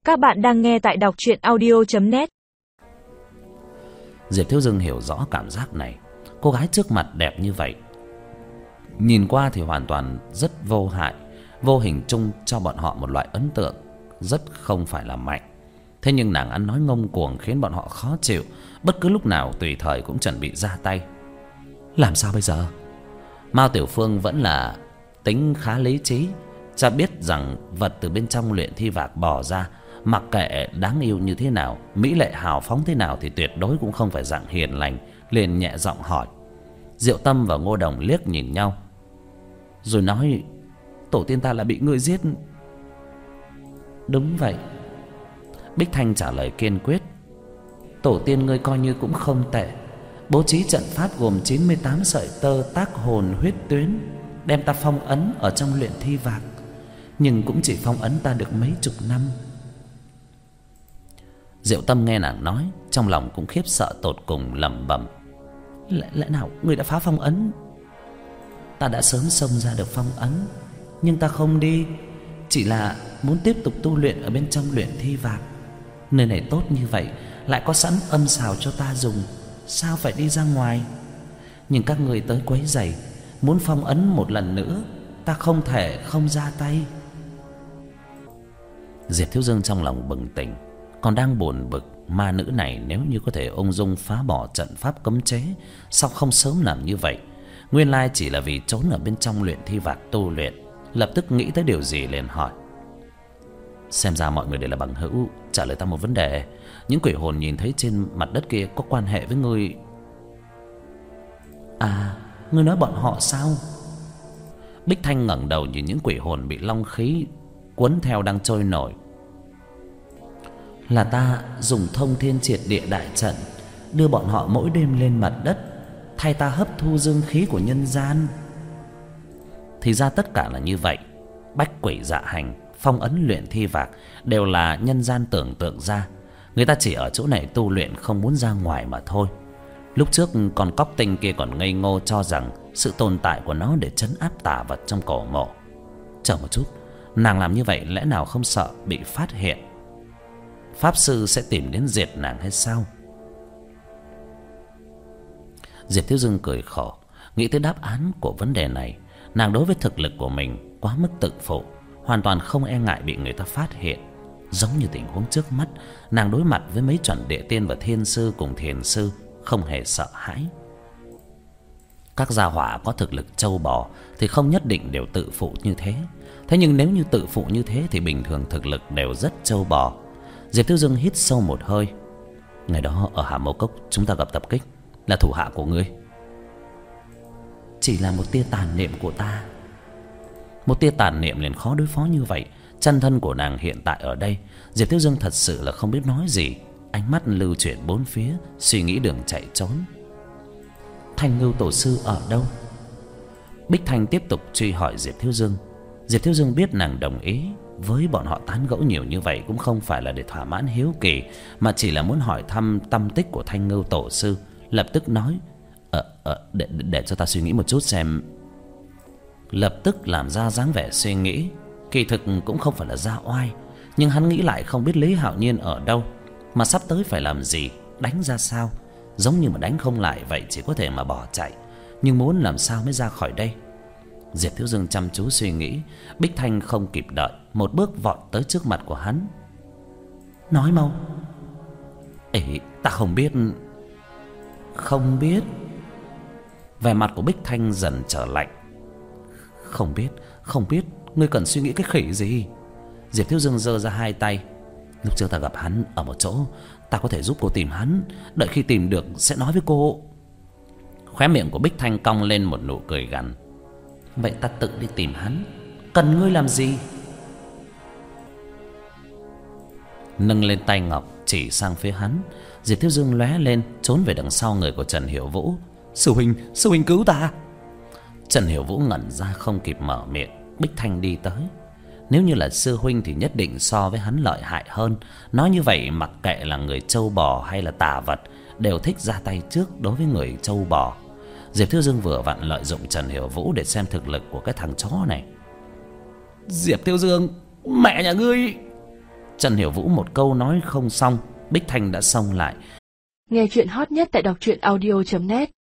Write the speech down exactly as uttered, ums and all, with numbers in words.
Các bạn đang nghe tại đọc truyện audio chấm net. Diệp Thiếu Dương hiểu rõ cảm giác này. Cô gái trước mặt đẹp như vậy, nhìn qua thì hoàn toàn rất vô hại, vô hình chung cho bọn họ một loại ấn tượng rất không phải là mạnh. Thế nhưng nàng ăn nói ngông cuồng khiến bọn họ khó chịu, bất cứ lúc nào tùy thời cũng chuẩn bị ra tay. Làm sao bây giờ? Mao Tiểu Phương vẫn là tính khá lý trí, cha biết rằng vật từ bên trong luyện thi vạc bỏ ra, mặc kệ đáng yêu như thế nào, mỹ lệ hào phóng thế nào thì tuyệt đối cũng không phải dạng hiền lành, liền nhẹ giọng hỏi. Diệu Tâm và Ngô Đồng liếc nhìn nhau, rồi nói: tổ tiên ta là bị ngươi giết. Đúng vậy, Bích Thanh trả lời kiên quyết. Tổ tiên ngươi coi như cũng không tệ, bố trí trận pháp gồm chín mươi tám sợi tơ tác hồn huyết tuyến, đem ta phong ấn ở trong luyện thi vạc, nhưng cũng chỉ phong ấn ta được mấy chục năm. Diệu Tâm nghe nàng nói, trong lòng cũng khiếp sợ tột cùng, lẩm bẩm: Lẽ, lẽ nào ngươi đã phá phong ấn? Ta đã sớm xông ra được phong ấn, nhưng ta không đi, chỉ là muốn tiếp tục tu luyện ở bên trong luyện thi vạc. Nơi này tốt như vậy, lại có sẵn âm xào cho ta dùng, sao phải đi ra ngoài? Nhưng các ngươi tới quấy rầy, muốn phong ấn một lần nữa, ta không thể không ra tay. Diệp Thiếu Dương trong lòng bừng tỉnh, còn đang buồn bực, ma nữ này nếu như có thể ung dung phá bỏ trận pháp cấm chế, sao không sớm làm như vậy? Nguyên lai chỉ là vì trốn ở bên trong luyện thi vạc tu luyện. Lập tức nghĩ tới điều gì liền hỏi: xem ra mọi người đều là bằng hữu, trả lời ta một vấn đề. Những quỷ hồn nhìn thấy trên mặt đất kia có quan hệ với ngươi? À, ngươi nói bọn họ sao? Bích Thanh ngẩng đầu nhìn những quỷ hồn bị long khí cuốn theo đang trôi nổi. Là ta dùng thông thiên triệt địa đại trận đưa bọn họ mỗi đêm lên mặt đất, thay ta hấp thu dương khí của nhân gian. Thì ra tất cả là như vậy. Bách quỷ dạ hành, phong ấn luyện thi vạc đều là nhân gian tưởng tượng ra. Người ta chỉ ở chỗ này tu luyện, không muốn ra ngoài mà thôi. Lúc trước con cóc tinh kia còn ngây ngô cho rằng sự tồn tại của nó để trấn áp tà vật trong cổ mộ. Chờ một chút, nàng làm như vậy lẽ nào không sợ bị phát hiện? Pháp sư sẽ tìm đến diệt nàng hay sao? Diệp Thiếu Dương cười khổ, nghĩ tới đáp án của vấn đề này. Nàng đối với thực lực của mình quá mức tự phụ, hoàn toàn không e ngại bị người ta phát hiện. Giống như tình huống trước mắt, nàng đối mặt với mấy chuẩn địa tiên và thiên sư cùng thiền sư, không hề sợ hãi. Các gia hỏa có thực lực trâu bò thì không nhất định đều tự phụ như thế. Thế nhưng nếu như tự phụ như thế thì bình thường thực lực đều rất trâu bò. Diệp Thiếu Dương hít sâu một hơi. Ngày đó ở Hà Mâu Cốc chúng ta gặp tập kích, là thủ hạ của ngươi. Chỉ là một tia tàn niệm của ta. Một tia tàn niệm liền khó đối phó như vậy. Chân thân của nàng hiện tại ở đây. Diệp Thiếu Dương thật sự là không biết nói gì. Ánh mắt lưu chuyển bốn phía, suy nghĩ đường chạy trốn. Thanh Ngưu tổ sư ở đâu? Bích Thanh tiếp tục truy hỏi Diệp Thiếu Dương. Diệp Thiếu Dương biết nàng đồng ý với bọn họ tán gẫu nhiều như vậy cũng không phải là để thỏa mãn hiếu kỳ, mà chỉ là muốn hỏi thăm tâm tích của Thanh Ngưu tổ sư. Lập tức nói: ờ, ờ, để, để cho ta suy nghĩ một chút xem. Lập tức làm ra dáng vẻ suy nghĩ. Kỳ thực cũng không phải là ra oai, nhưng hắn nghĩ lại không biết Lý Hạo Nhiên ở đâu, mà sắp tới phải làm gì, đánh ra sao. Giống như mà đánh không lại vậy, chỉ có thể mà bỏ chạy. Nhưng muốn làm sao mới ra khỏi đây? Diệp Thiếu Dương chăm chú suy nghĩ. Bích Thanh không kịp đợi, một bước vọt tới trước mặt của hắn. Nói mau. Ê, ta không biết. Không biết. Vẻ mặt của Bích Thanh dần trở lạnh. Không biết, không biết. Ngươi cần suy nghĩ cái khỉ gì? Diệp Thiếu Dương giơ ra hai tay. Lúc trước ta gặp hắn ở một chỗ, ta có thể giúp cô tìm hắn. Đợi khi tìm được sẽ nói với cô. Khóe miệng của Bích Thanh cong lên một nụ cười gằn. Vậy ta tự đi tìm hắn, cần ngươi làm gì? Nâng lên tay ngọc chỉ sang phía hắn. Diệp Thiếu Dương lóe lên, trốn về đằng sau người của Trần Hiểu Vũ. Sư huynh, sư huynh cứu ta! Trần Hiểu Vũ ngẩn ra không kịp mở miệng. Bích Thanh đi tới. Nếu như là sư huynh thì nhất định so với hắn lợi hại hơn. Nói như vậy mặc kệ là người trâu bò hay là tà vật đều thích ra tay trước đối với người trâu bò. Diệp Thiếu Dương vừa vặn lợi dụng Trần Hiểu Vũ để xem thực lực của cái thằng chó này. Diệp Thiếu Dương, mẹ nhà ngươi! Trần Hiểu Vũ một câu nói không xong, Bích Thanh đã xông lại. Nghe chuyện hot nhất tại đọc truyện audio chấm net.